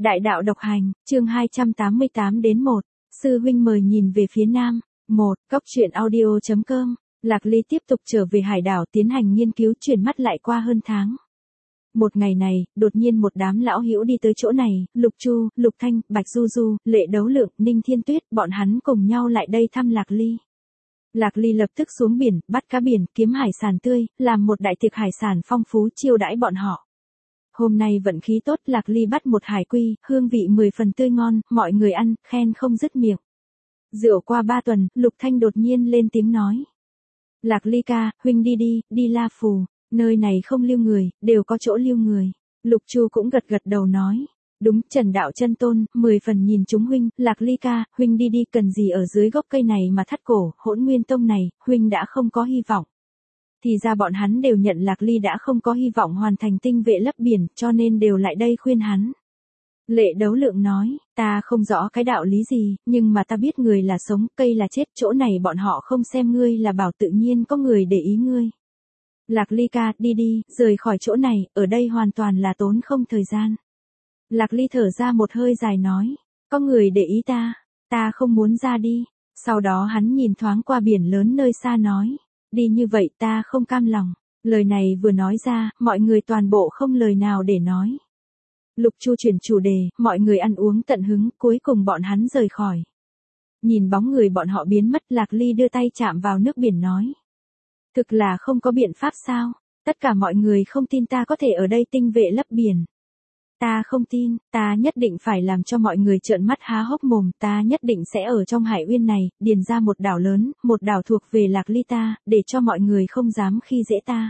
Đại đạo độc hành, chương 288 đến 1. Sư huynh mời nhìn về phía nam. 1. Cốc truyện audio.com. Lạc Ly tiếp tục trở về hải đảo tiến hành nghiên cứu, chuyển mắt lại qua hơn tháng. Một ngày này, đột nhiên một đám lão hữu đi tới chỗ này, Lục Chu, Lục Thanh, Bạch Du Du, Lệ Đấu Lượng, Ninh Thiên Tuyết, bọn hắn cùng nhau lại đây thăm Lạc Ly. Lạc Ly lập tức xuống biển, bắt cá biển, kiếm hải sản tươi, làm một đại tiệc hải sản phong phú chiêu đãi bọn họ. Hôm nay vận khí tốt, Lạc Ly bắt một hải quy, hương vị 10 phần tươi ngon, mọi người ăn, khen không dứt miệng. Rượu qua 3 tuần, Lục Thanh đột nhiên lên tiếng nói. Lạc Ly ca, huynh đi La Phù, nơi này không lưu người, đều có chỗ lưu người. Lục Chu cũng gật gật đầu nói. Đúng, Trần Đạo Chân Tôn, 10 phần nhìn chúng huynh, Lạc Ly ca, huynh đi, cần gì ở dưới gốc cây này mà thắt cổ, Hỗn Nguyên Tông này, huynh đã không có hy vọng. Thì ra bọn hắn đều nhận Lạc Ly đã không có hy vọng hoàn thành tinh vệ lấp biển, cho nên đều lại đây khuyên hắn. Lệ Đấu Lượng nói, ta không rõ cái đạo lý gì, nhưng mà ta biết người là sống, cây là chết, chỗ này bọn họ không xem ngươi là bảo, tự nhiên có người để ý ngươi. Lạc Ly ca, đi, rời khỏi chỗ này, ở đây hoàn toàn là tốn không thời gian. Lạc Ly thở ra một hơi dài nói, có người để ý ta không muốn ra đi. Sau đó hắn nhìn thoáng qua biển lớn nơi xa nói, đi như vậy ta không cam lòng. Lời này vừa nói ra, mọi người toàn bộ không lời nào để nói. Lục Chu chuyển chủ đề, mọi người ăn uống tận hứng, cuối cùng bọn hắn rời khỏi. Nhìn bóng người bọn họ biến mất, Lạc Ly đưa tay chạm vào nước biển nói. Thực là không có biện pháp sao? Tất cả mọi người không tin ta có thể ở đây tinh vệ lấp biển. Ta không tin, ta nhất định phải làm cho mọi người trợn mắt há hốc mồm, ta nhất định sẽ ở trong hải uyên này, điền ra một đảo lớn, một đảo thuộc về Lạc Ly ta, để cho mọi người không dám khi dễ ta.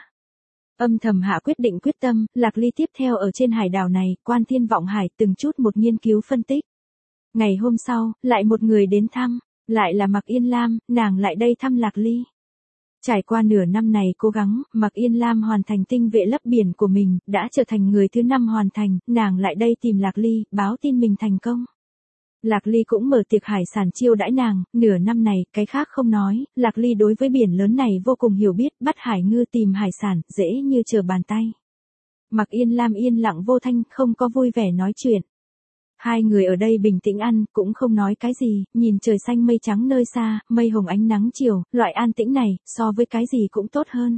Âm thầm hạ quyết định quyết tâm, Lạc Ly tiếp theo ở trên hải đảo này, Quan Thiên Vọng Hải từng chút một nghiên cứu phân tích. Ngày hôm sau, lại một người đến thăm, lại là Mạc Yên Lam, nàng lại đây thăm Lạc Ly. Trải qua nửa năm này cố gắng, Mạc Yên Lam hoàn thành tinh vệ lấp biển của mình, đã trở thành người thứ 5 hoàn thành, nàng lại đây tìm Lạc Ly, báo tin mình thành công. Lạc Ly cũng mở tiệc hải sản chiêu đãi nàng, nửa năm này, cái khác không nói, Lạc Ly đối với biển lớn này vô cùng hiểu biết, bắt hải ngư tìm hải sản, dễ như trở bàn tay. Mạc Yên Lam yên lặng vô thanh, không có vui vẻ nói chuyện. Hai người ở đây bình tĩnh ăn, cũng không nói cái gì, nhìn trời xanh mây trắng nơi xa, mây hồng ánh nắng chiều, loại an tĩnh này, so với cái gì cũng tốt hơn.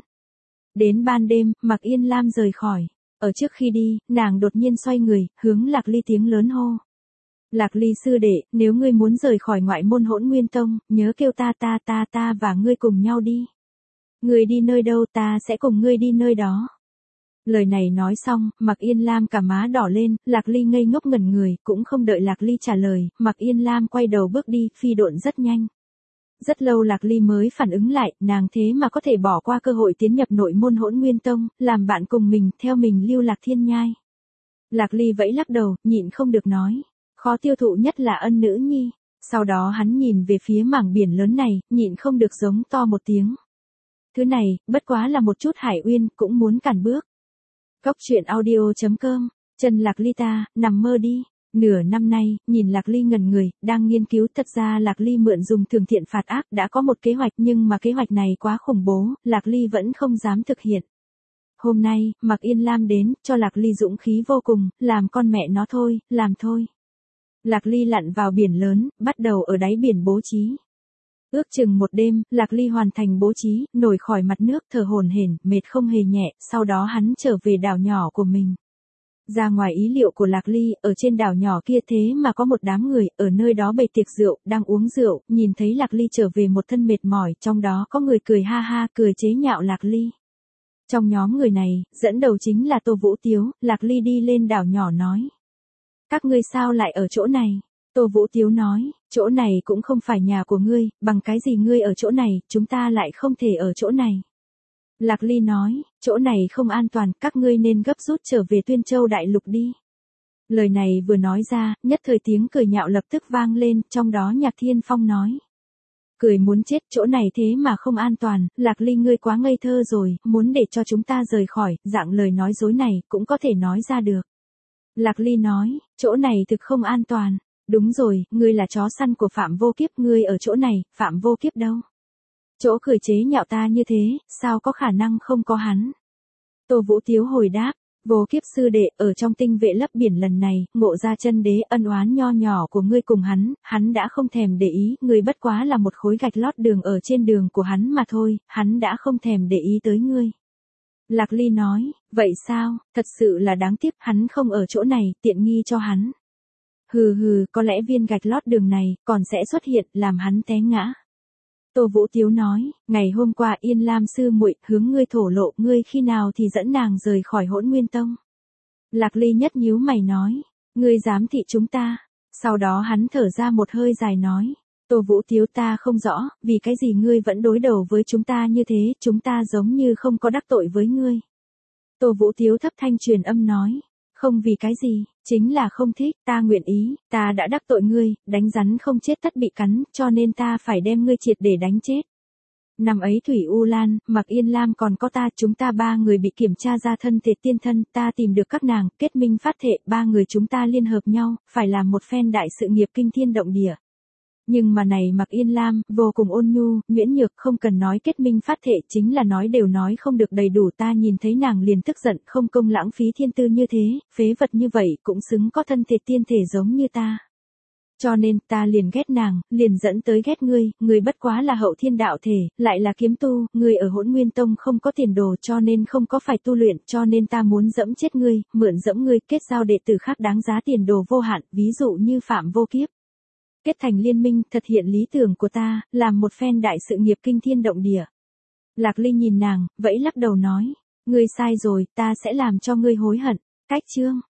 Đến ban đêm, Mạc Yên Lam rời khỏi. Ở trước khi đi, nàng đột nhiên xoay người, hướng Lạc Ly tiếng lớn hô. Lạc Ly sư đệ, nếu ngươi muốn rời khỏi ngoại môn Hỗn Nguyên Tông, nhớ kêu ta và ngươi cùng nhau đi. Ngươi đi nơi đâu ta sẽ cùng ngươi đi nơi đó. Lời này nói xong, Mạc Yên Lam cả má đỏ lên, Lạc Ly ngây ngốc ngẩn người, cũng không đợi Lạc Ly trả lời, Mạc Yên Lam quay đầu bước đi, phi độn rất nhanh. Rất lâu Lạc Ly mới phản ứng lại, nàng thế mà có thể bỏ qua cơ hội tiến nhập nội môn Hỗn Nguyên Tông, làm bạn cùng mình, theo mình lưu lạc thiên nhai. Lạc Ly vẫy lắc đầu, nhịn không được nói, khó tiêu thụ nhất là ân nữ nhi. Sau đó hắn nhìn về phía mảng biển lớn này, nhịn không được giống to một tiếng. Thứ này, bất quá là một chút hải uyên, cũng muốn cản bước. Cốc truyện audio.com, Trần Lạc Ly ta, nằm mơ đi. Nửa năm nay, nhìn Lạc Ly ngẩn người, đang nghiên cứu, thật ra Lạc Ly mượn dùng thường thiện phạt ác đã có một kế hoạch, nhưng mà kế hoạch này quá khủng bố, Lạc Ly vẫn không dám thực hiện. Hôm nay, Mạc Yên Lam đến, cho Lạc Ly dũng khí vô cùng, làm con mẹ nó thôi, làm thôi. Lạc Ly lặn vào biển lớn, bắt đầu ở đáy biển bố trí. Ước chừng một đêm, Lạc Ly hoàn thành bố trí, nổi khỏi mặt nước, thở hổn hển, mệt không hề nhẹ, sau đó hắn trở về đảo nhỏ của mình. Ra ngoài ý liệu của Lạc Ly, ở trên đảo nhỏ kia thế mà có một đám người, ở nơi đó bày tiệc rượu, đang uống rượu, nhìn thấy Lạc Ly trở về một thân mệt mỏi, trong đó có người cười ha ha, cười chế nhạo Lạc Ly. Trong nhóm người này, dẫn đầu chính là Tô Vũ Tiếu, Lạc Ly đi lên đảo nhỏ nói. Các ngươi sao lại ở chỗ này? Tô Vũ Tiếu nói, chỗ này cũng không phải nhà của ngươi, bằng cái gì ngươi ở chỗ này, chúng ta lại không thể ở chỗ này. Lạc Ly nói, chỗ này không an toàn, các ngươi nên gấp rút trở về Tuyên Châu Đại Lục đi. Lời này vừa nói ra, nhất thời tiếng cười nhạo lập tức vang lên, trong đó Nhạc Thiên Phong nói. Cười muốn chết, chỗ này thế mà không an toàn, Lạc Ly ngươi quá ngây thơ rồi, muốn để cho chúng ta rời khỏi, dạng lời nói dối này, cũng có thể nói ra được. Lạc Ly nói, chỗ này thực không an toàn. Đúng rồi, ngươi là chó săn của Phạm Vô Kiếp, ngươi ở chỗ này, Phạm Vô Kiếp đâu? Chỗ cười chế nhạo ta như thế, sao có khả năng không có hắn? Tô Vũ Tiếu hồi đáp, Vô kiếp sư đệ, ở trong tinh vệ lấp biển lần này, ngộ ra chân đế ân oán nho nhỏ của ngươi cùng hắn đã không thèm để ý, ngươi bất quá là một khối gạch lót đường ở trên đường của hắn mà thôi, hắn đã không thèm để ý tới ngươi. Lạc Ly nói, vậy sao, thật sự là đáng tiếc, hắn không ở chỗ này, tiện nghi cho hắn. Hừ hừ, có lẽ viên gạch lót đường này, còn sẽ xuất hiện, làm hắn té ngã. Tô Vũ Tiếu nói, ngày hôm qua Yên Lam sư muội hướng ngươi thổ lộ, ngươi khi nào thì dẫn nàng rời khỏi Hỗn Nguyên Tông. Lạc Ly nhất nhíu mày nói, ngươi dám thị chúng ta. Sau đó hắn thở ra một hơi dài nói, Tô Vũ Tiếu ta không rõ, vì cái gì ngươi vẫn đối đầu với chúng ta như thế, chúng ta giống như không có đắc tội với ngươi. Tô Vũ Tiếu thấp thanh truyền âm nói, không vì cái gì, chính là không thích, ta nguyện ý, ta đã đắc tội ngươi, đánh rắn không chết tất bị cắn, cho nên ta phải đem ngươi triệt để đánh chết. Năm ấy Thủy U Lan, Mạc Yên Lam còn có ta, chúng ta ba người bị kiểm tra ra thân thể tiên thân, ta tìm được các nàng, kết minh phát thệ, ba người chúng ta liên hợp nhau, phải làm một phen đại sự nghiệp kinh thiên động địa. Nhưng mà này Mạc Yên Lam, vô cùng ôn nhu, nhuyễn nhược, không cần nói kết minh phát thệ, chính là nói đều nói không được đầy đủ, ta nhìn thấy nàng liền tức giận, không công lãng phí thiên tư như thế, phế vật như vậy cũng xứng có thân thể tiên thể giống như ta. Cho nên ta liền ghét nàng, liền dẫn tới ghét ngươi, ngươi bất quá là hậu thiên đạo thể, lại là kiếm tu, ngươi ở Hỗn Nguyên Tông không có tiền đồ cho nên không có phải tu luyện, cho nên ta muốn dẫm chết ngươi, mượn dẫm ngươi, kết giao đệ tử khác đáng giá tiền đồ vô hạn, ví dụ như Phạm Vô Kiếp. Kết thành liên minh, thực hiện lý tưởng của ta, làm một phen đại sự nghiệp kinh thiên động địa. Lạc Ly nhìn nàng, vẫy lắc đầu nói, ngươi sai rồi, ta sẽ làm cho ngươi hối hận. Cách chương